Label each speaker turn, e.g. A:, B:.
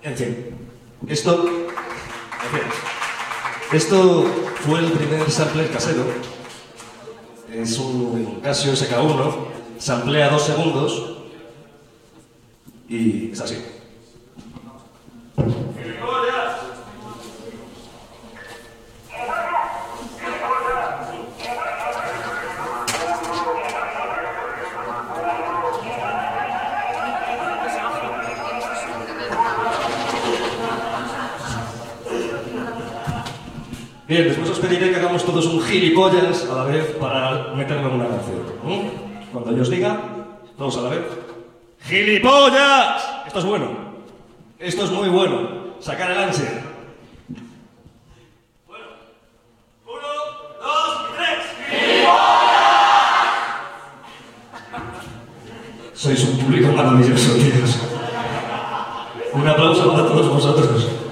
A: En fin, esto fue el primer sampler casero. Es un Casio SK1, samplea 2 segundos y es así. Bien, después os pediré que hagamos todos un gilipollas a la vez para meterlo en una canción. Cuando yo os diga, todos a la vez. ¡Gilipollas! Esto es bueno. Esto es muy bueno. Sacar el ansia. Bueno. 1, 2 y 3. ¡Gilipollas! Sois un público maravilloso, tíos. Un aplauso para todos vosotros.